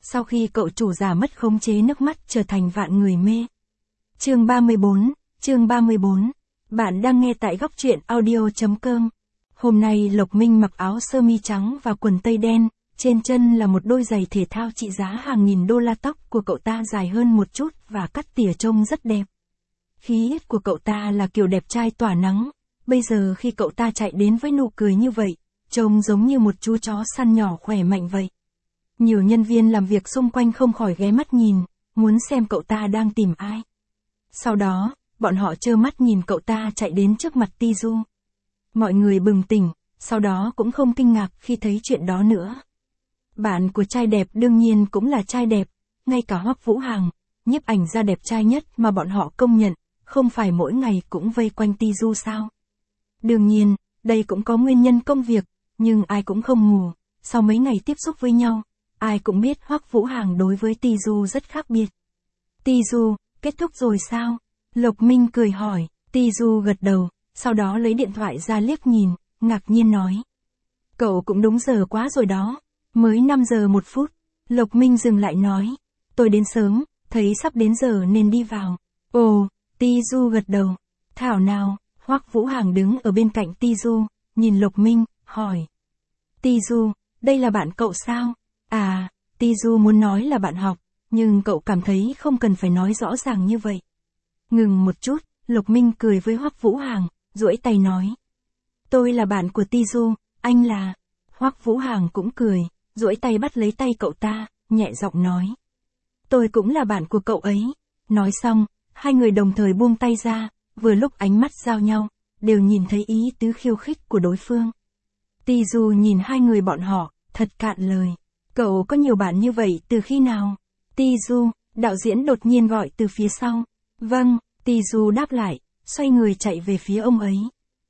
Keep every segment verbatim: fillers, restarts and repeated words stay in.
sau khi cậu chủ giả mất khống chế nước mắt trở thành vạn người mê. Chương ba mươi bốn, chương ba mươi bốn. Bạn đang nghe tại góc truyện audio chấm com. Hôm nay Lộc Minh mặc áo sơ mi trắng và quần tây đen, trên chân là một đôi giày thể thao trị giá hàng nghìn đô la. Tóc của cậu ta dài hơn một chút và cắt tỉa trông rất đẹp. Khí chất của cậu ta là kiểu đẹp trai tỏa nắng, bây giờ khi cậu ta chạy đến với nụ cười như vậy, trông giống như một chú chó săn nhỏ khỏe mạnh vậy. Nhiều nhân viên làm việc xung quanh không khỏi ghé mắt nhìn, muốn xem cậu ta đang tìm ai. Sau đó, bọn họ trơ mắt nhìn cậu ta chạy đến trước mặt Tizu. Mọi người bừng tỉnh, sau đó cũng không kinh ngạc khi thấy chuyện đó nữa. Bạn của trai đẹp đương nhiên cũng là trai đẹp, ngay cả Hoắc Vũ Hằng, nhiếp ảnh gia đẹp trai nhất mà bọn họ công nhận, không phải mỗi ngày cũng vây quanh Tizu sao. Đương nhiên, đây cũng có nguyên nhân công việc, nhưng ai cũng không ngủ, sau mấy ngày tiếp xúc với nhau, ai cũng biết Hoắc Vũ Hằng đối với Tizu rất khác biệt. Tizu, kết thúc rồi sao? Lộc Minh cười hỏi, Tizu gật đầu, sau đó lấy điện thoại ra liếc nhìn, ngạc nhiên nói. Cậu cũng đúng giờ quá rồi đó, mới năm giờ một phút. Lộc Minh dừng lại nói, tôi đến sớm, thấy sắp đến giờ nên đi vào. Ồ, Tizu gật đầu, thảo nào. Hoắc Vũ Hằng đứng ở bên cạnh Tizu, nhìn Lộc Minh, hỏi. Tizu, đây là bạn cậu sao? À, Tizu muốn nói là bạn học, nhưng cậu cảm thấy không cần phải nói rõ ràng như vậy. Ngừng một chút, Lộc Minh cười với Hoắc Vũ Hằng, duỗi tay nói. Tôi là bạn của Tizu, anh là... Hoắc Vũ Hằng cũng cười, duỗi tay bắt lấy tay cậu ta, nhẹ giọng nói. Tôi cũng là bạn của cậu ấy. Nói xong, hai người đồng thời buông tay ra, vừa lúc ánh mắt giao nhau, đều nhìn thấy ý tứ khiêu khích của đối phương. Tizu nhìn hai người bọn họ, thật cạn lời. Cậu có nhiều bạn như vậy từ khi nào? Tizu, đạo diễn đột nhiên gọi từ phía sau. Vâng, Tizu đáp lại, xoay người chạy về phía ông ấy.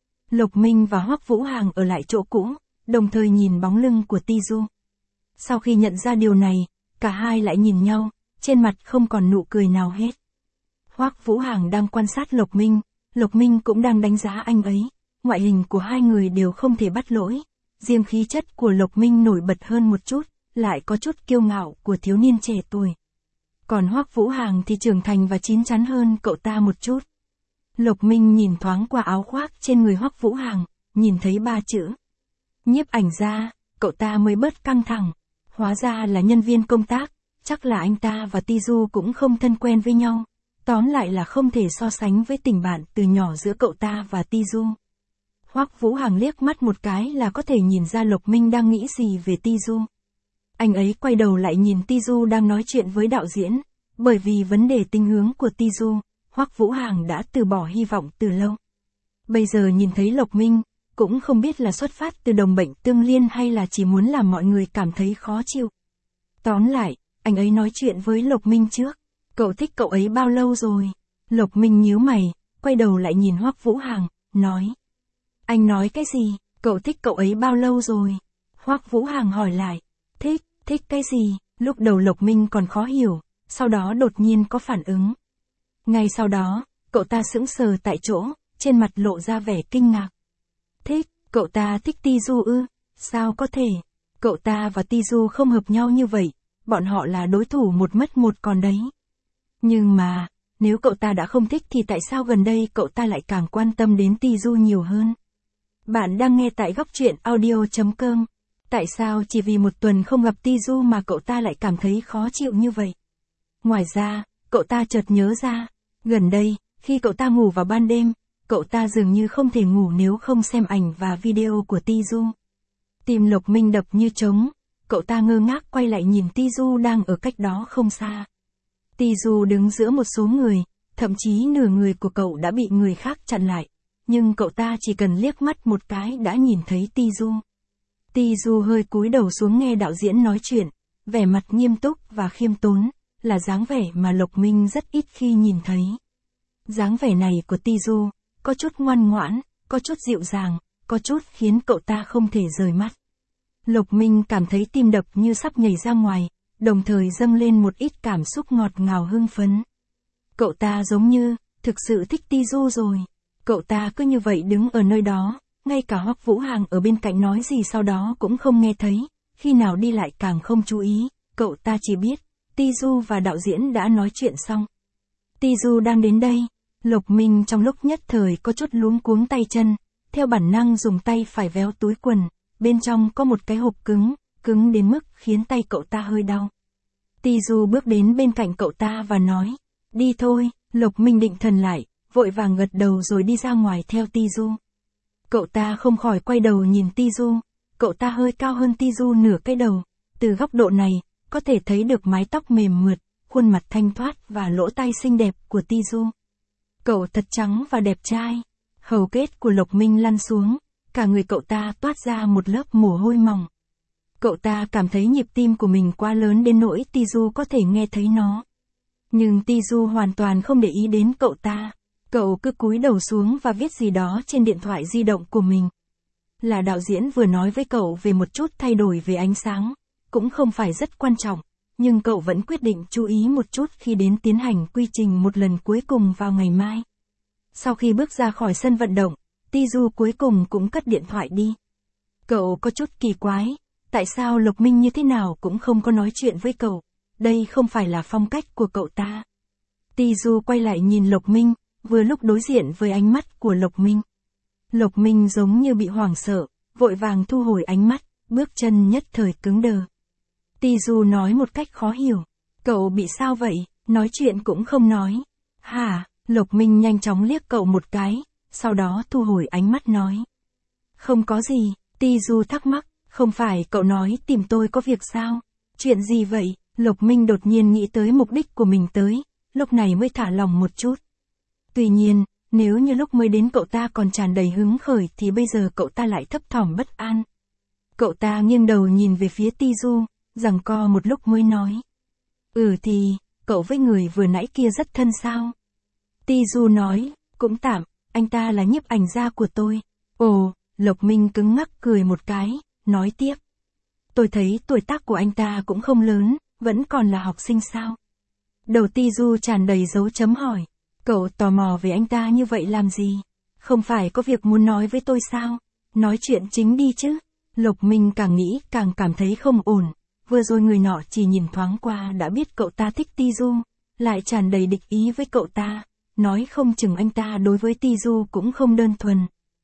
Lộc Minh và Hoắc Vũ Hằng ở lại chỗ cũ, đồng thời nhìn bóng lưng của Tizu. Sau khi nhận ra điều này, cả hai lại nhìn nhau, trên mặt không còn nụ cười nào hết. Hoắc Vũ Hằng đang quan sát Lộc Minh, Lộc Minh cũng đang đánh giá anh ấy. Ngoại hình của hai người đều không thể bắt lỗi, riêng khí chất của Lộc Minh nổi bật hơn một chút, lại có chút kiêu ngạo của thiếu niên trẻ tuổi. Còn Hoắc Vũ Hằng thì trưởng thành và chín chắn hơn cậu ta một chút. Lộc Minh nhìn thoáng qua áo khoác trên người Hoắc Vũ Hằng, nhìn thấy ba chữ. Nhiếp ảnh gia, cậu ta mới bớt căng thẳng. Hóa ra là nhân viên công tác, chắc là anh ta và Tizu cũng không thân quen với nhau. Tóm lại là không thể so sánh với tình bạn từ nhỏ giữa cậu ta và Tizu. Hoắc Vũ Hằng liếc mắt một cái là có thể nhìn ra Lộc Minh đang nghĩ gì về Tizu. Anh ấy quay đầu lại nhìn Tizu đang nói chuyện với đạo diễn, bởi vì vấn đề tinh hướng của Tizu, Hoắc Vũ Hằng đã từ bỏ hy vọng từ lâu. Bây giờ nhìn thấy Lộc Minh, cũng không biết là xuất phát từ đồng bệnh tương liên hay là chỉ muốn làm mọi người cảm thấy khó chịu. Tóm lại, anh ấy nói chuyện với Lộc Minh trước. Cậu thích cậu ấy bao lâu rồi? Lộc Minh nhíu mày, quay đầu lại nhìn Hoắc Vũ Hằng, nói. Anh nói cái gì? Cậu thích cậu ấy bao lâu rồi? Hoắc Vũ Hằng hỏi lại. Thích, thích cái gì? Lúc đầu Lộc Minh còn khó hiểu, sau đó đột nhiên có phản ứng. Ngay sau đó, cậu ta sững sờ tại chỗ, trên mặt lộ ra vẻ kinh ngạc. Thích, cậu ta thích Tizu ư? Sao có thể? Cậu ta và Tizu không hợp nhau như vậy, bọn họ là đối thủ một mất một còn đấy. Nhưng mà, nếu cậu ta đã không thích thì tại sao gần đây cậu ta lại càng quan tâm đến Tizu nhiều hơn? Bạn đang nghe tại góc truyện audio chấm com. Tại sao chỉ vì một tuần không gặp Tizu mà cậu ta lại cảm thấy khó chịu như vậy? Ngoài ra, cậu ta chợt nhớ ra, gần đây, khi cậu ta ngủ vào ban đêm, cậu ta dường như không thể ngủ nếu không xem ảnh và video của Tizu. Tim Lộc Minh đập như trống, cậu ta ngơ ngác quay lại nhìn Tizu đang ở cách đó không xa. Tizu đứng giữa một số người, thậm chí nửa người của cậu đã bị người khác chặn lại, nhưng cậu ta chỉ cần liếc mắt một cái đã nhìn thấy Tizu. Tizu hơi cúi đầu xuống nghe đạo diễn nói chuyện, vẻ mặt nghiêm túc và khiêm tốn, là dáng vẻ mà Lộc Minh rất ít khi nhìn thấy. Dáng vẻ này của Tizu, có chút ngoan ngoãn, có chút dịu dàng, có chút khiến cậu ta không thể rời mắt. Lộc Minh cảm thấy tim đập như sắp nhảy ra ngoài, đồng thời dâng lên một ít cảm xúc ngọt ngào hưng phấn. Cậu ta giống như, thực sự thích Tizu rồi. Cậu ta cứ như vậy đứng ở nơi đó, ngay cả Hoắc Vũ Hằng ở bên cạnh nói gì sau đó cũng không nghe thấy, khi nào đi lại càng không chú ý, cậu ta chỉ biết, Ti Du và đạo diễn đã nói chuyện xong. Ti Du đang đến đây, Lộc Minh trong lúc nhất thời có chút luống cuống tay chân, theo bản năng dùng tay phải véo túi quần, bên trong có một cái hộp cứng, cứng đến mức khiến tay cậu ta hơi đau. Ti Du bước đến bên cạnh cậu ta và nói, đi thôi. Lộc Minh định thần lại, vội vàng gật đầu rồi đi ra ngoài theo Ti Du. Cậu ta không khỏi quay đầu nhìn Ti Du, cậu ta hơi cao hơn Ti Du nửa cái đầu, từ góc độ này, có thể thấy được mái tóc mềm mượt, khuôn mặt thanh thoát và lỗ tai xinh đẹp của Ti Du. Cậu thật trắng và đẹp trai. Hầu kết của Lộc Minh lăn xuống, cả người cậu ta toát ra một lớp mồ hôi mỏng. Cậu ta cảm thấy nhịp tim của mình quá lớn đến nỗi Ti Du có thể nghe thấy nó. Nhưng Ti Du hoàn toàn không để ý đến cậu ta. Cậu cứ cúi đầu xuống và viết gì đó trên điện thoại di động của mình. Là đạo diễn vừa nói với cậu về một chút thay đổi về ánh sáng, cũng không phải rất quan trọng, nhưng cậu vẫn quyết định chú ý một chút khi đến tiến hành quy trình một lần cuối cùng vào ngày mai. Sau khi bước ra khỏi sân vận động, Ti Du cuối cùng cũng cất điện thoại đi. Cậu có chút kỳ quái, tại sao Lộc Minh như thế nào cũng không có nói chuyện với cậu, đây không phải là phong cách của cậu ta. Ti Du quay lại nhìn Lộc Minh, vừa lúc đối diện với ánh mắt của Lộc Minh. Lộc Minh giống như bị hoảng sợ, vội vàng thu hồi ánh mắt, bước chân nhất thời cứng đờ. Ti Du nói một cách khó hiểu, cậu bị sao vậy, nói chuyện cũng không nói. Hả? Lộc Minh nhanh chóng liếc cậu một cái, sau đó thu hồi ánh mắt nói. Không có gì. Ti Du thắc mắc, không phải cậu nói tìm tôi có việc sao? Chuyện gì vậy? Lộc Minh đột nhiên nghĩ tới mục đích của mình tới, lúc này mới thả lòng một chút. Tuy nhiên, nếu như lúc mới đến cậu ta còn tràn đầy hứng khởi thì bây giờ cậu ta lại thấp thỏm bất an. Cậu ta nghiêng đầu nhìn về phía Ti Du, giằng co một lúc mới nói. Ừ thì, cậu với người vừa nãy kia rất thân sao? Ti Du nói, cũng tạm, anh ta là nhiếp ảnh gia của tôi. Ồ, Lộc Minh cứng ngắc cười một cái, nói tiếp. Tôi thấy tuổi tác của anh ta cũng không lớn, vẫn còn là học sinh sao? Đầu Ti Du tràn đầy dấu chấm hỏi. Cậu tò mò về anh ta như vậy làm gì? Không phải có việc muốn nói với tôi sao? Nói chuyện chính đi chứ. Lộc Minh càng nghĩ càng cảm thấy không ổn. Vừa rồi người nọ chỉ nhìn thoáng qua đã biết cậu ta thích Ti Du, lại tràn đầy địch ý với cậu ta. Nói không chừng anh ta đối với Ti Du cũng không đơn thuần.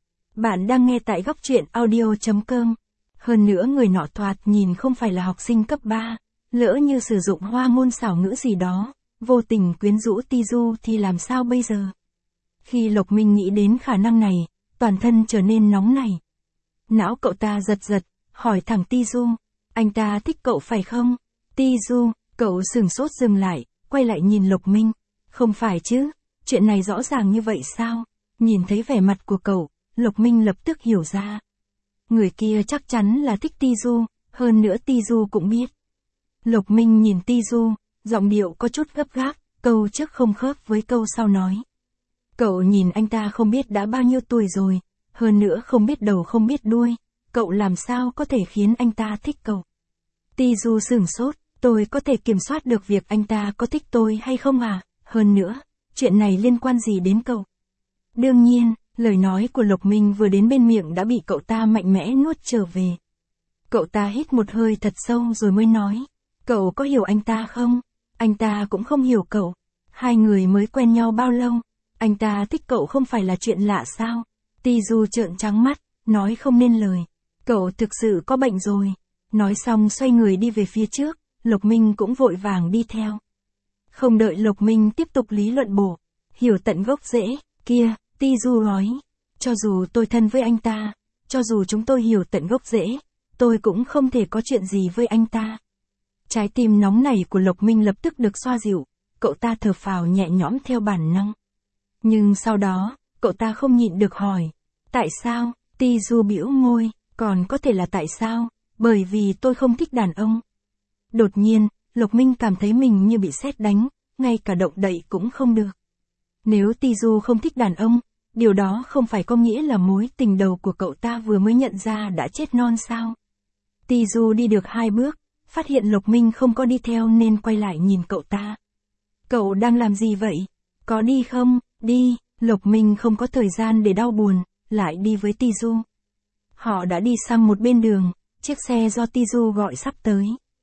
Bạn đang nghe tại góc truyện audio chấm com. Hơn nữa người nọ thoạt nhìn không phải là học sinh cấp ba, lỡ như sử dụng hoa ngôn xảo ngữ gì đó, vô tình quyến rũ Ti Du thì làm sao bây giờ? Khi Lộc Minh nghĩ đến khả năng này, toàn thân trở nên nóng nảy. Não cậu ta giật giật, hỏi thẳng Ti Du, anh ta thích cậu phải không? Ti Du, cậu sửng sốt dừng lại, quay lại nhìn Lộc Minh. Không phải chứ, chuyện này rõ ràng như vậy sao? Nhìn thấy vẻ mặt của cậu, Lộc Minh lập tức hiểu ra. Người kia chắc chắn là thích Ti Du, hơn nữa Ti Du cũng biết. Lộc Minh nhìn Ti Du, giọng điệu có chút gấp gáp, câu trước không khớp với câu sau nói. Cậu nhìn anh ta không biết đã bao nhiêu tuổi rồi, hơn nữa không biết đầu không biết đuôi, cậu làm sao có thể khiến anh ta thích cậu? Ti Du sửng sốt, tôi có thể kiểm soát được việc anh ta có thích tôi hay không à? Hơn nữa, chuyện này liên quan gì đến cậu? Đương nhiên, lời nói của Lộc Minh vừa đến bên miệng đã bị cậu ta mạnh mẽ nuốt trở về. Cậu ta hít một hơi thật sâu rồi mới nói, cậu có hiểu anh ta không? Anh ta cũng không hiểu cậu. Hai người mới quen nhau bao lâu? Anh ta thích cậu không phải là chuyện lạ sao? Ti Du trợn trắng mắt, nói không nên lời. Cậu thực sự có bệnh rồi. Nói xong xoay người đi về phía trước, Lộc Minh cũng vội vàng đi theo. Không đợi Lộc Minh tiếp tục lý luận bổ, hiểu tận gốc rễ, kia, Ti Du nói, cho dù tôi thân với anh ta, cho dù chúng tôi hiểu tận gốc rễ, tôi cũng không thể có chuyện gì với anh ta. Trái tim nóng nảy của Lộc Minh lập tức được xoa dịu, cậu ta thở phào nhẹ nhõm theo bản năng. Nhưng sau đó, cậu ta không nhịn được hỏi, tại sao? Ti Du bĩu môi, còn có thể là tại sao? Bởi vì tôi không thích đàn ông. Đột nhiên, Lộc Minh cảm thấy mình như bị sét đánh, ngay cả động đậy cũng không được. Nếu Ti Du không thích đàn ông, điều đó không phải có nghĩa là mối tình đầu của cậu ta vừa mới nhận ra đã chết non sao? Ti Du đi được hai bước, phát hiện Lộc Minh không có đi theo nên quay lại nhìn cậu ta. Cậu đang làm gì vậy? Có đi không? Đi. Lộc Minh không có thời gian để đau buồn, lại đi với Ti Du. Họ đã đi sang một bên đường, chiếc xe do Ti Du gọi sắp tới.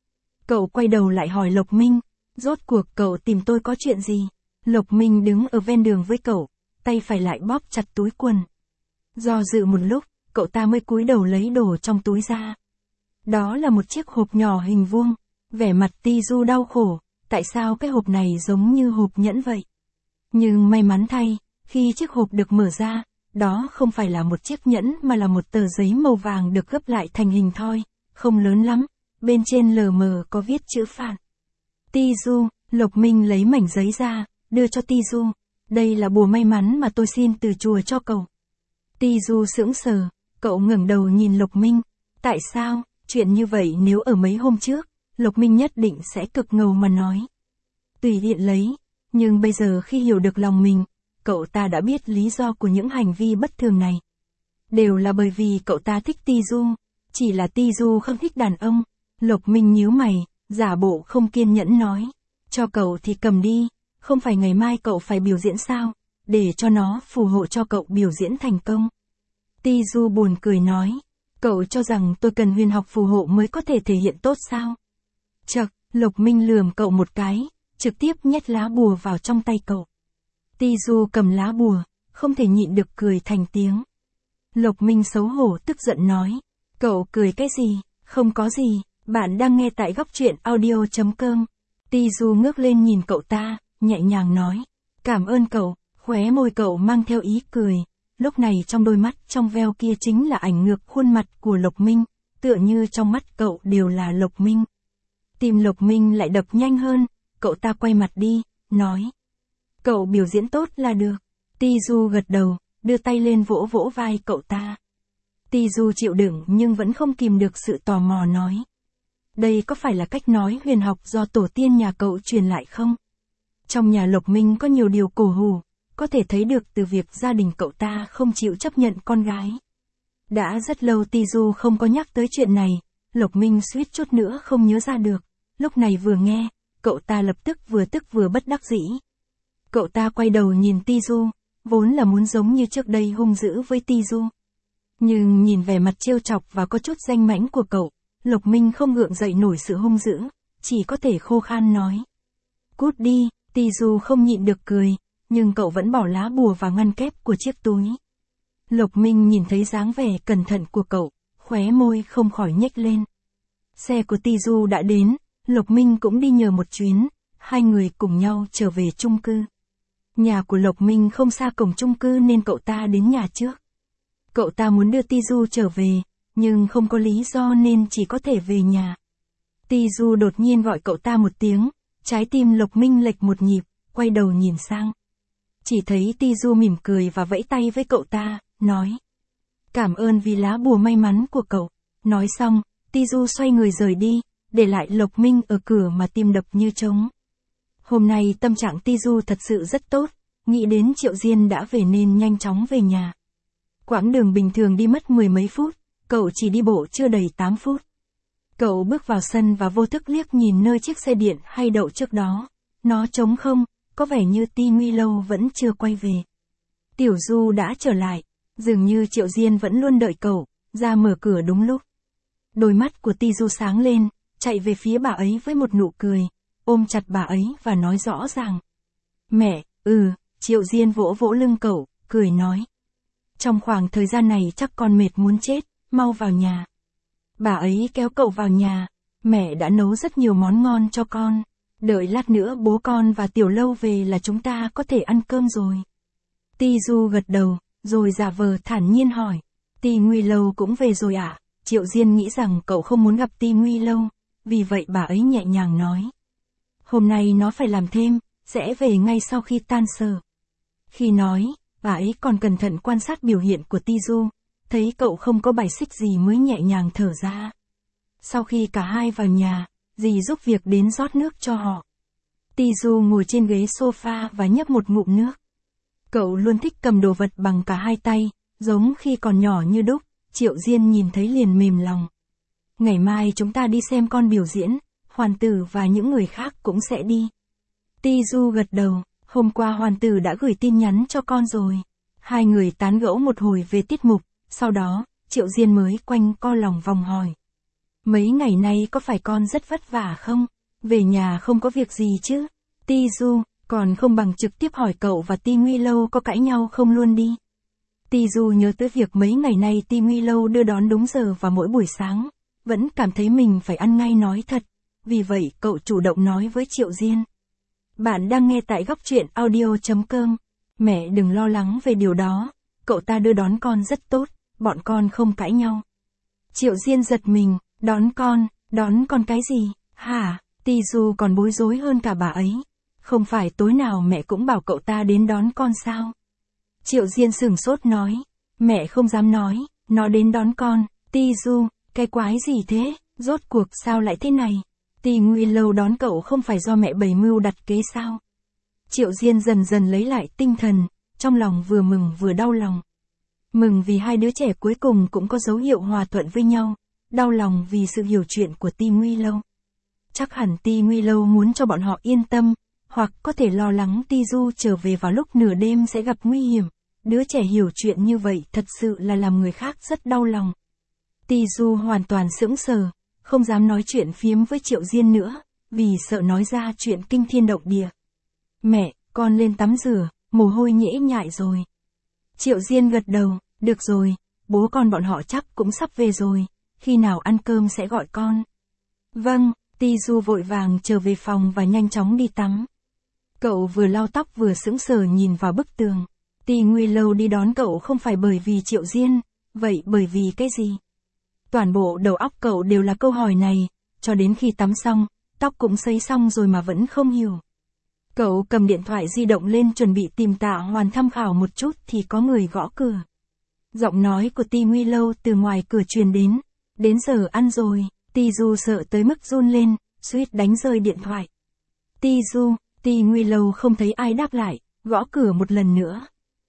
Cậu quay đầu lại hỏi Lộc Minh, rốt cuộc cậu tìm tôi có chuyện gì? Lộc Minh đứng ở ven đường với cậu, tay phải lại bóp chặt túi quần. Do dự một lúc, cậu ta mới cúi đầu lấy đồ trong túi ra. Đó là một chiếc hộp nhỏ hình vuông, vẻ mặt Ti Du đau khổ, tại sao cái hộp này giống như hộp nhẫn vậy? Nhưng may mắn thay, khi chiếc hộp được mở ra, đó không phải là một chiếc nhẫn mà là một tờ giấy màu vàng được gấp lại thành hình thoi, không lớn lắm, bên trên lờ mờ có viết chữ phạn. Ti Du, Lộc Minh lấy mảnh giấy ra, đưa cho Ti Du, đây là bùa may mắn mà tôi xin từ chùa cho cậu. Ti Du sững sờ, cậu ngẩng đầu nhìn Lộc Minh, tại sao, chuyện như vậy nếu ở mấy hôm trước, Lộc Minh nhất định sẽ cực ngầu mà nói. Tùy tiện lấy, nhưng bây giờ khi hiểu được lòng mình, cậu ta đã biết lý do của những hành vi bất thường này. Đều là bởi vì cậu ta thích Ti Du, chỉ là Ti Du không thích đàn ông. Lộc Minh nhíu mày, giả bộ không kiên nhẫn nói, cho cậu thì cầm đi, không phải ngày mai cậu phải biểu diễn sao, để cho nó phù hộ cho cậu biểu diễn thành công. Ti Du buồn cười nói, cậu cho rằng tôi cần huyền học phù hộ mới có thể thể hiện tốt sao? Chậc, Lộc Minh lườm cậu một cái, trực tiếp nhét lá bùa vào trong tay cậu. Ti Du cầm lá bùa, không thể nhịn được cười thành tiếng. Lộc Minh xấu hổ tức giận nói, cậu cười cái gì, không có gì, bạn đang nghe tại góc truyện audio chấm com. Ti Du ngước lên nhìn cậu ta, nhẹ nhàng nói, cảm ơn cậu, khóe môi cậu mang theo ý cười, lúc này trong đôi mắt trong veo kia chính là ảnh ngược khuôn mặt của Lộc Minh, tựa như trong mắt cậu đều là Lộc Minh. Tim Lộc Minh lại đập nhanh hơn, cậu ta quay mặt đi, nói, cậu biểu diễn tốt là được. Ti Du gật đầu, đưa tay lên vỗ vỗ vai cậu ta. Ti Du chịu đựng nhưng vẫn không kìm được sự tò mò nói, đây có phải là cách nói huyền học do tổ tiên nhà cậu truyền lại không? Trong nhà Lộc Minh có nhiều điều cổ hủ, có thể thấy được từ việc gia đình cậu ta không chịu chấp nhận con gái. Đã rất lâu Ti Du không có nhắc tới chuyện này, Lộc Minh suýt chút nữa không nhớ ra được, lúc này vừa nghe, cậu ta lập tức vừa tức vừa bất đắc dĩ. Cậu ta quay đầu nhìn Ti Du, vốn là muốn giống như trước đây hung dữ với Ti Du. Nhưng nhìn vẻ mặt trêu chọc và có chút danh mãnh của cậu, Lộc Minh không gượng dậy nổi sự hung dữ, chỉ có thể khô khan nói. Cút đi, Ti Du không nhịn được cười, nhưng cậu vẫn bỏ lá bùa vào ngăn kép của chiếc túi. Lộc Minh nhìn thấy dáng vẻ cẩn thận của cậu, khóe môi không khỏi nhếch lên. Xe của Ti Du đã đến, Lộc Minh cũng đi nhờ một chuyến, hai người cùng nhau trở về chung cư. Nhà của Lộc Minh không xa cổng chung cư nên cậu ta đến nhà trước. Cậu ta muốn đưa Ti Du trở về, nhưng không có lý do nên chỉ có thể về nhà. Ti Du đột nhiên gọi cậu ta một tiếng, trái tim Lộc Minh lệch một nhịp, quay đầu nhìn sang. Chỉ thấy Ti Du mỉm cười và vẫy tay với cậu ta, nói, cảm ơn vì lá bùa may mắn của cậu. Nói xong, Ti Du xoay người rời đi, để lại Lộc Minh ở cửa mà tim đập như trống. Hôm nay tâm trạng Ti Du thật sự rất tốt, nghĩ đến Triệu Diên đã về nên nhanh chóng về nhà. Quãng đường bình thường đi mất mười mấy phút, cậu chỉ đi bộ chưa đầy tám phút. Cậu bước vào sân và vô thức liếc nhìn nơi chiếc xe điện hay đậu trước đó. Nó trống không, có vẻ như Ti Nguy Lâu vẫn chưa quay về. Tiểu Du đã trở lại, dường như Triệu Diên vẫn luôn đợi cậu, ra mở cửa đúng lúc. Đôi mắt của Ti Du sáng lên, chạy về phía bà ấy với một nụ cười, ôm chặt bà ấy và nói rõ ràng. Mẹ, ừ, Triệu Diên vỗ vỗ lưng cậu, cười nói. Trong khoảng thời gian này chắc con mệt muốn chết, mau vào nhà. Bà ấy kéo cậu vào nhà, mẹ đã nấu rất nhiều món ngon cho con. Đợi lát nữa bố con và Tiểu Lâu về là chúng ta có thể ăn cơm rồi. Ti Du gật đầu, rồi giả vờ thản nhiên hỏi. Ti Nguy Lâu cũng về rồi ạ? À? Triệu Diên nghĩ rằng cậu không muốn gặp Ti Nguy Lâu, vì vậy bà ấy nhẹ nhàng nói. Hôm nay nó phải làm thêm, sẽ về ngay sau khi tan sở. Khi nói, bà ấy còn cẩn thận quan sát biểu hiện của Ti Du, thấy cậu không có bài xích gì mới nhẹ nhàng thở ra. Sau khi cả hai vào nhà, dì giúp việc đến rót nước cho họ. Ti Du ngồi trên ghế sofa và nhấp một ngụm nước. Cậu luôn thích cầm đồ vật bằng cả hai tay, giống khi còn nhỏ như đúc, Triệu Diên nhìn thấy liền mềm lòng. Ngày mai chúng ta đi xem con biểu diễn, Hoàn Tử và những người khác cũng sẽ đi. Ti Du gật đầu, hôm qua Hoàn Tử đã gửi tin nhắn cho con rồi. Hai người tán gẫu một hồi về tiết mục, sau đó, Triệu Diên mới quanh co lòng vòng hỏi. mấy ngày nay có phải con rất vất vả không? Về nhà không có việc gì chứ? Ti Du, còn không bằng trực tiếp hỏi cậu và Ti Nguy Lâu có cãi nhau không luôn đi. Ti Du nhớ tới việc mấy ngày nay Ti Nguy Lâu đưa đón đúng giờ vào mỗi buổi sáng, vẫn cảm thấy mình phải ăn ngay nói thật. Vì vậy cậu chủ động nói với Triệu Diên. Bạn đang nghe tại góc truyện audio.com. Mẹ đừng lo lắng về điều đó, cậu ta đưa đón con rất tốt, bọn con không cãi nhau. Triệu Diên giật mình, đón con, đón con cái gì, hả? Ti Du còn bối rối hơn cả bà ấy. Không phải tối nào mẹ cũng bảo cậu ta đến đón con sao? Triệu Diên sửng sốt nói, mẹ không dám nói, nó đến đón con. Ti Du, cái quái gì thế, rốt cuộc sao lại thế này? Ti Nguy Lâu đón cậu không phải do mẹ bày mưu đặt kế sao? Triệu Diên dần dần lấy lại tinh thần, trong lòng vừa mừng vừa đau lòng. Mừng vì hai đứa trẻ cuối cùng cũng có dấu hiệu hòa thuận với nhau, đau lòng vì sự hiểu chuyện của Ti Nguy Lâu. Chắc hẳn Ti Nguy Lâu muốn cho bọn họ yên tâm, hoặc có thể lo lắng Ti Du trở về vào lúc nửa đêm sẽ gặp nguy hiểm. Đứa trẻ hiểu chuyện như vậy thật sự là làm người khác rất đau lòng. Ti Du hoàn toàn sững sờ, không dám nói chuyện phiếm với Triệu Diên nữa, vì sợ nói ra chuyện kinh thiên động địa. Mẹ, con lên tắm rửa, mồ hôi nhễ nhại rồi. Triệu Diên gật đầu, được rồi, bố con bọn họ chắc cũng sắp về rồi, khi nào ăn cơm sẽ gọi con. Vâng, Ti Du vội vàng trở về phòng và nhanh chóng đi tắm. Cậu vừa lau tóc vừa sững sờ nhìn vào bức tường. Ti Nguy Lâu đi đón cậu không phải bởi vì Triệu Diên, vậy bởi vì cái gì? Toàn bộ đầu óc cậu đều là câu hỏi này, cho đến khi tắm xong, tóc cũng sấy xong rồi mà vẫn không hiểu. Cậu cầm điện thoại di động lên chuẩn bị tìm Tạ Hoàn tham khảo một chút thì có người gõ cửa. Giọng nói của Ti Nguy Lâu từ ngoài cửa truyền đến, đến giờ ăn rồi. Ti Du sợ tới mức run lên, suýt đánh rơi điện thoại. Ti Du, Ti Nguy Lâu không thấy ai đáp lại, gõ cửa một lần nữa.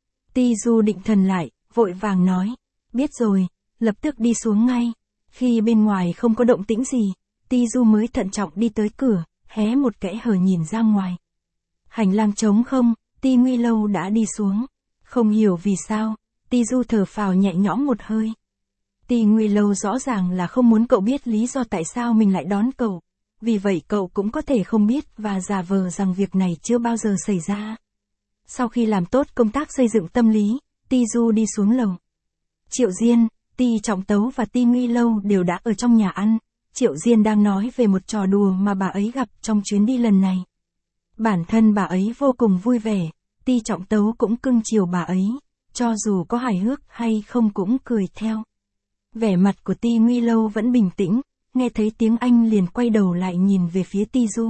Ti Du định thần lại, vội vàng nói, biết rồi, lập tức đi xuống ngay. Khi bên ngoài không có động tĩnh gì, Ti Du mới thận trọng đi tới cửa, hé một kẽ hở nhìn ra ngoài. Hành lang trống không, Ti Nguy Lâu đã đi xuống. Không hiểu vì sao, Ti Du thở phào nhẹ nhõm một hơi. Ti Nguy Lâu rõ ràng là không muốn cậu biết lý do tại sao mình lại đón cậu. Vì vậy cậu cũng có thể không biết và giả vờ rằng việc này chưa bao giờ xảy ra. Sau khi làm tốt công tác xây dựng tâm lý, Ti Du đi xuống lầu. Triệu Diên, Ti Trọng Tấu và Ti Nguy Lâu đều đã ở trong nhà ăn. Triệu Diên đang nói về một trò đùa mà bà ấy gặp trong chuyến đi lần này. Bản thân bà ấy vô cùng vui vẻ, Ti Trọng Tấu cũng cưng chiều bà ấy, cho dù có hài hước hay không cũng cười theo. Vẻ mặt của Ti Nguy Lâu vẫn bình tĩnh, nghe thấy tiếng anh liền quay đầu lại nhìn về phía Ti Du.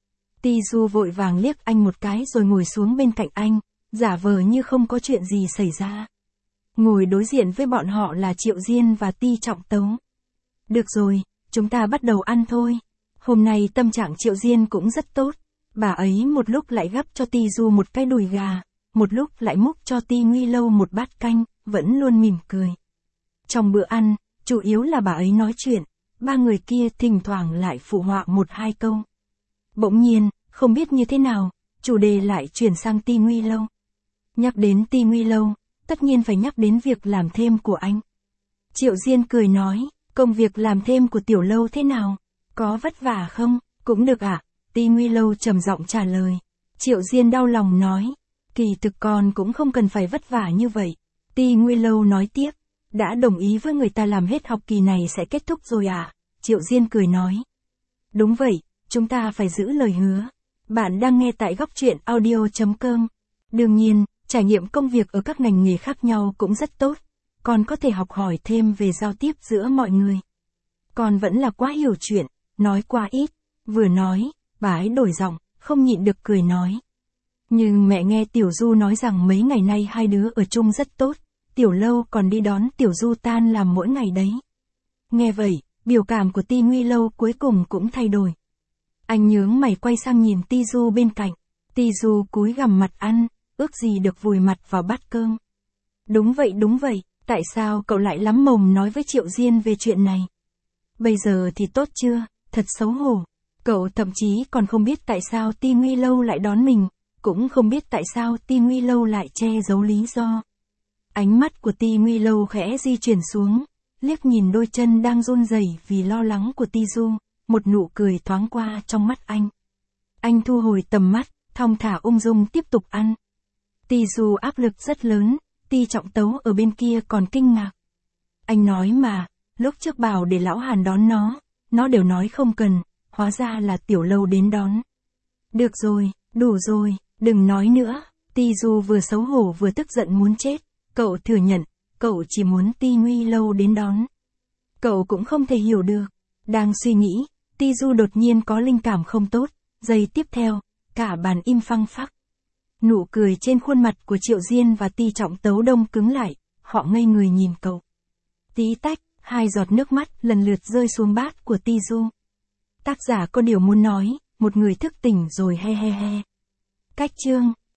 Ti Du vội vàng liếc anh một cái rồi ngồi xuống bên cạnh anh, giả vờ như không có chuyện gì xảy ra. Ngồi đối diện với bọn họ là Triệu Diên và Ti Trọng Tấu. Được rồi, chúng ta bắt đầu ăn thôi. Hôm nay tâm trạng Triệu Diên cũng rất tốt. Bà ấy một lúc lại gắp cho Ti Du một cái đùi gà, một lúc lại múc cho Ti Nguy Lâu một bát canh, vẫn luôn mỉm cười. Trong bữa ăn, chủ yếu là bà ấy nói chuyện, ba người kia thỉnh thoảng lại phụ họa một hai câu. Bỗng nhiên, không biết như thế nào, chủ đề lại chuyển sang Ti Nguy Lâu. Nhắc đến Ti Nguy Lâu, tất nhiên phải nhắc đến việc làm thêm của anh. Triệu Diên cười nói, công việc làm thêm của Tiểu Lâu thế nào? Có vất vả không? Cũng được ạ. À? Ti Nguy Lâu trầm giọng trả lời. Triệu Diên đau lòng nói, kỳ thực con cũng không cần phải vất vả như vậy. Ti Nguy Lâu nói tiếp, đã đồng ý với người ta làm hết học kỳ này sẽ kết thúc rồi à? Triệu Diên cười nói. Đúng vậy, chúng ta phải giữ lời hứa. Bạn đang nghe tại góc truyện audio.com. Đương nhiên, trải nghiệm công việc ở các ngành nghề khác nhau cũng rất tốt. Con có thể học hỏi thêm về giao tiếp giữa mọi người. Con vẫn là quá hiểu chuyện, nói quá ít. Vừa nói, bà ấy đổi giọng, không nhịn được cười nói. Nhưng mẹ nghe Tiểu Du nói rằng mấy ngày nay hai đứa ở chung rất tốt. Tiểu Lâu còn đi đón Tiểu Du tan làm mỗi ngày đấy. Nghe vậy, biểu cảm của Ti Nguy Lâu cuối cùng cũng thay đổi. Anh nhướng mày quay sang nhìn Ti Du bên cạnh. Ti Du cúi gằm mặt ăn, ước gì được vùi mặt vào bát cơm. Đúng vậy đúng vậy, tại sao cậu lại lắm mồm nói với Triệu Diên về chuyện này? Bây giờ thì tốt chưa, thật xấu hổ. Cậu thậm chí còn không biết tại sao Ti Nguy Lâu lại đón mình, cũng không biết tại sao Ti Nguy Lâu lại che giấu lý do. Ánh mắt của Ti Nguy Lâu khẽ di chuyển xuống, liếc nhìn đôi chân đang run rẩy vì lo lắng của Ti Du, một nụ cười thoáng qua trong mắt anh. Anh thu hồi tầm mắt, thong thả ung dung tiếp tục ăn. Ti Du áp lực rất lớn, Ti Trọng Tấu ở bên kia còn kinh ngạc. Anh nói mà, lúc trước bảo để lão Hàn đón nó, nó đều nói không cần, hóa ra là Tiểu Lâu đến đón. Được rồi, đủ rồi, đừng nói nữa. Ti Du vừa xấu hổ vừa tức giận muốn chết. Cậu thừa nhận, cậu chỉ muốn Ti Nguy Lâu đến đón. Cậu cũng không thể hiểu được. Đang suy nghĩ, Ti Du đột nhiên có linh cảm không tốt. Giây tiếp theo, cả bàn im phăng phắc. Nụ cười trên khuôn mặt của Triệu Diên và Ti Trọng Tấu đông cứng lại, họ ngây người nhìn cậu. Tí tách, hai giọt nước mắt lần lượt rơi xuống bát của Ti Du. Tác giả có điều muốn nói, một người thức tỉnh rồi he he he. Cách chương